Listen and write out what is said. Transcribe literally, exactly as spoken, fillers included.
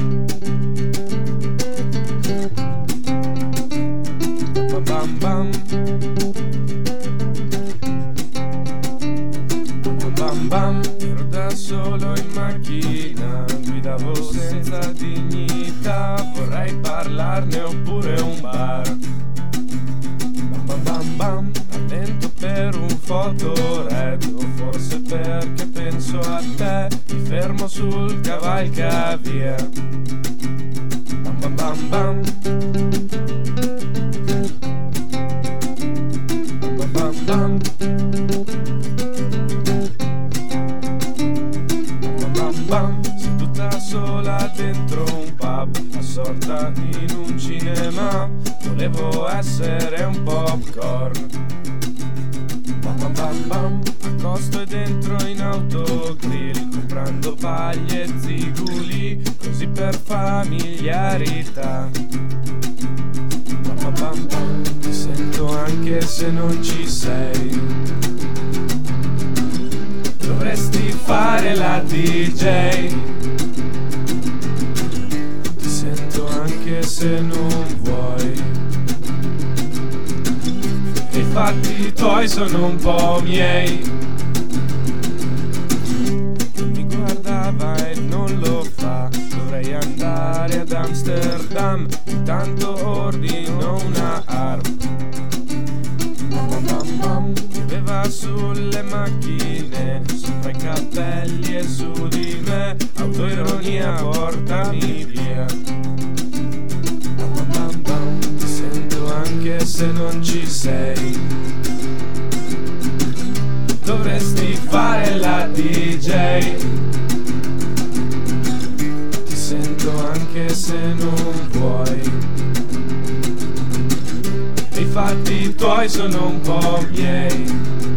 Bam bam bam bam. Ero da solo in macchina, guidavo senza dignità. Vorrei parlarne oppure un bar. Bam bam bam bam. Rallento per un fotored, o forse perché penso a te. Mi fermo sul cavalcavia. Bam bam bam bam. Bam bam bam. Bam bam bam. Seduta sola dentro un pub, assorta in un cinema. Volevo essere un popcorn. Bam bam bam bam. Accosto e dentro in autogrill, comprando paglie e ziguli, così per familiarità. Bam bam bam bam. Ti sento anche se non ci sei. Dovresti fare la D J. Ti sento anche se non vuoi. E i fatti tuoi sono un po' miei. Mi guardava e non lo fa. Dovrei andare ad Amsterdam, intanto ordino una harp. Bam bam bam. Pioveva sulle macchine, sopra i capelli e su di me. Autoironia, portami via. Bam bam bam bam. Ti sento anche se non ci sei. Dovresti fare la D J. Ti sento anche se non vuoi. I fatti tuoi sono un po' miei.